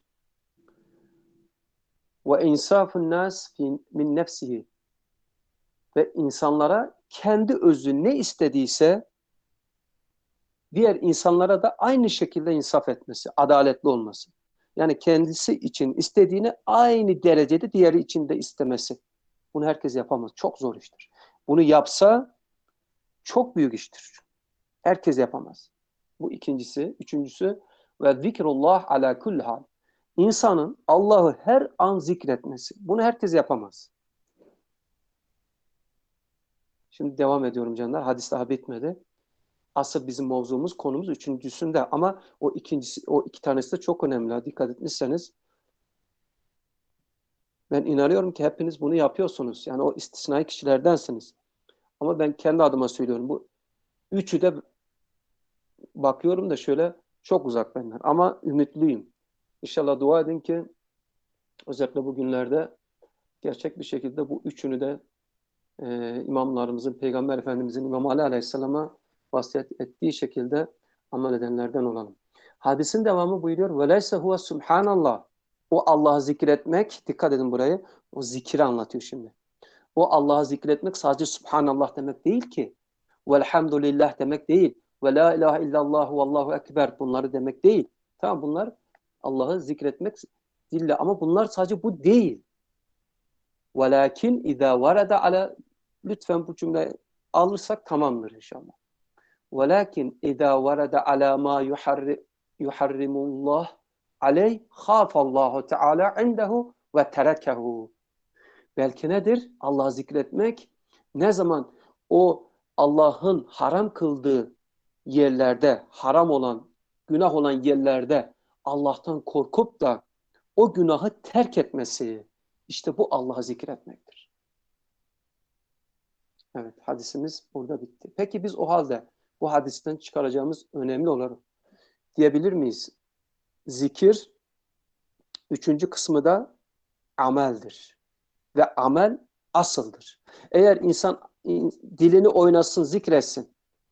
Ve insafun nas min nefsihi. Ve insanlara kendi özü ne istediyse diğer insanlara da aynı şekilde insaf etmesi, adaletli olması. Yani kendisi için istediğini aynı derecede diğeri için de istemesi. Bunu herkes yapamaz. Çok zor iştir. Bunu yapsa çok büyük iştir. Herkes yapamaz. Bu ikincisi. Üçüncüsü ve zikrullah ala kulli hal. İnsanın Allah'ı her an zikretmesi. Bunu herkes yapamaz. Şimdi devam ediyorum canlar. Hadis daha bitmedi. Asıl bizim mevzumuz, konumuz üçüncüsünde ama o ikincisi, o iki tanesi de çok önemli. Dikkat etmişseniz ben inanıyorum ki hepiniz bunu yapıyorsunuz. Yani o istisnai kişilerdensiniz. Ama ben kendi adıma söylüyorum. Bu üçü de bakıyorum da şöyle çok uzak benden. Ama ümitliyim. İnşallah dua edin ki özellikle bu günlerde gerçek bir şekilde bu üçünü de e, imamlarımızın, Peygamber Efendimizin İmam Ali Aleyhisselam'a vasiyet ettiği şekilde amel edenlerden olalım. Hadisin devamı buyuruyor. وَلَيْسَ هُوَ Subhanallah. O Allah'ı zikretmek, dikkat edin burayı, o zikri anlatıyor şimdi. O Allah'ı zikretmek sadece Subhanallah demek değil ki. Velhamdülillah demek değil. Ve la ilahe illallah ve allahu ekber bunları demek değil. Tamam bunlar Allah'ı zikretmek dille ama bunlar sadece bu değil. Velakin izâ varada ala lütfen bu cümleyi alırsak tamamdır inşallah. Velakin izâ varada ala ma yuharrimullah aleyh khâfallahu teâlâ indehu ve terekehu. Belki nedir? Allah'ı zikretmek ne zaman o Allah'ın haram kıldığı yerlerde, haram olan, günah olan yerlerde Allah'tan korkup da o günahı terk etmesi, işte bu Allah'ı zikretmektir. Evet, hadisimiz burada bitti. Peki biz o halde bu hadisten çıkaracağımız önemli olarak diyebilir miyiz? Zikir, üçüncü kısmı da ameldir. Ve amel asıldır. Eğer insan dilini oynasın, zikretsin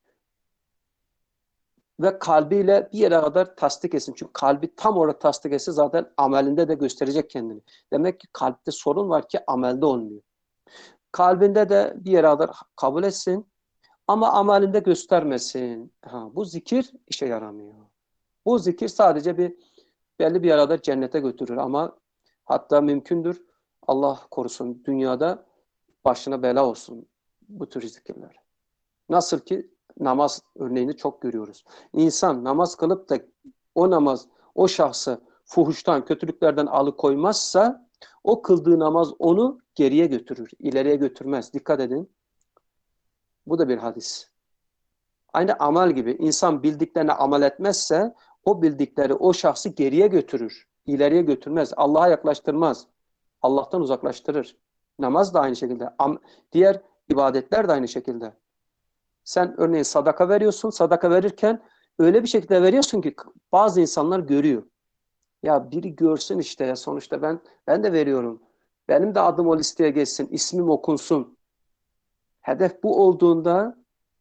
ve kalbiyle bir yere kadar tasdik etsin. Çünkü kalbi tam orada tasdik etse zaten amelinde de gösterecek kendini. Demek ki kalpte sorun var ki amelde olmuyor. Kalbinde de bir yere kadar kabul etsin ama amelinde göstermesin. Ha, bu zikir işe yaramıyor. Bu zikir sadece bir belli bir arada cennete götürür ama hatta mümkündür Allah korusun dünyada başına bela olsun bu tür zikirler. Nasıl ki namaz örneğini çok görüyoruz. İnsan namaz kılıp da o namaz o şahsı fuhuştan, kötülüklerden alıkoymazsa o kıldığı namaz onu geriye götürür, ileriye götürmez. Dikkat edin. Bu da bir hadis. Aynı amel gibi insan bildiklerine amel etmezse o bildikleri o şahsı geriye götürür, ileriye götürmez, Allah'a yaklaştırmaz. Allah'tan uzaklaştırır. Namaz da aynı şekilde. Diğer ibadetler de aynı şekilde. Sen örneğin sadaka veriyorsun. Sadaka verirken öyle bir şekilde veriyorsun ki bazı insanlar görüyor. Ya biri görsün işte ya sonuçta ben ben de veriyorum. Benim de adım o listeye geçsin, ismim okunsun. Hedef bu olduğunda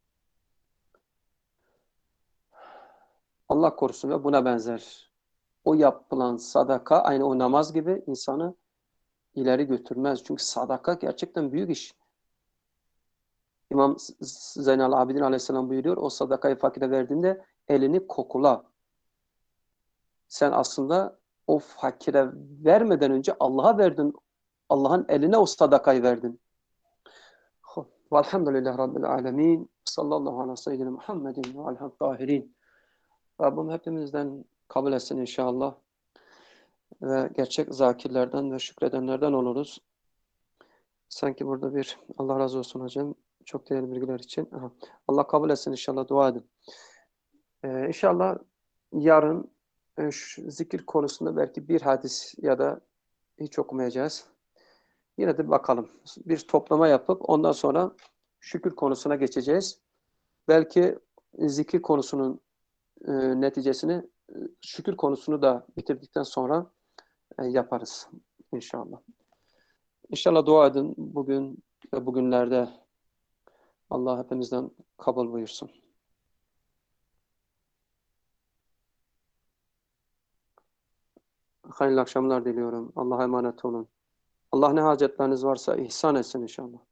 Allah korusun ve buna benzer. O yapılan sadaka aynı o namaz gibi insanı ileri götürmez. Çünkü sadaka gerçekten büyük iş. İmam Zeynel Abidin Aleyhisselam buyuruyor, o sadakayı fakire verdiğinde elini kokula. Sen aslında o fakire vermeden önce Allah'a verdin. Allah'ın eline o sadakayı verdin. Velhamdülillahi Rabbil alemin. Sallallahu aleyhi ve sellem Muhammedin ve aleyhi tahirin. Rabbim hepimizden kabul etsin inşallah. Ve gerçek zakirlerden ve şükredenlerden oluruz. Sanki burada bir Allah razı olsun hocam. Çok değerli bilgiler için. Aha. Allah kabul etsin inşallah, dua edin. Ee, inşallah yarın e, şu zikir konusunda belki bir hadis ya da hiç okumayacağız. Yine de bakalım. Bir toplama yapıp ondan sonra şükür konusuna geçeceğiz. Belki zikir konusunun e, neticesini e, şükür konusunu da bitirdikten sonra e, yaparız inşallah. İnşallah dua edin bugün ve bugünlerde Allah hepimizden kabul buyursun. Hayırlı akşamlar diliyorum. Allah'a emanet olun. Allah ne hacetleriniz varsa ihsan etsin inşallah.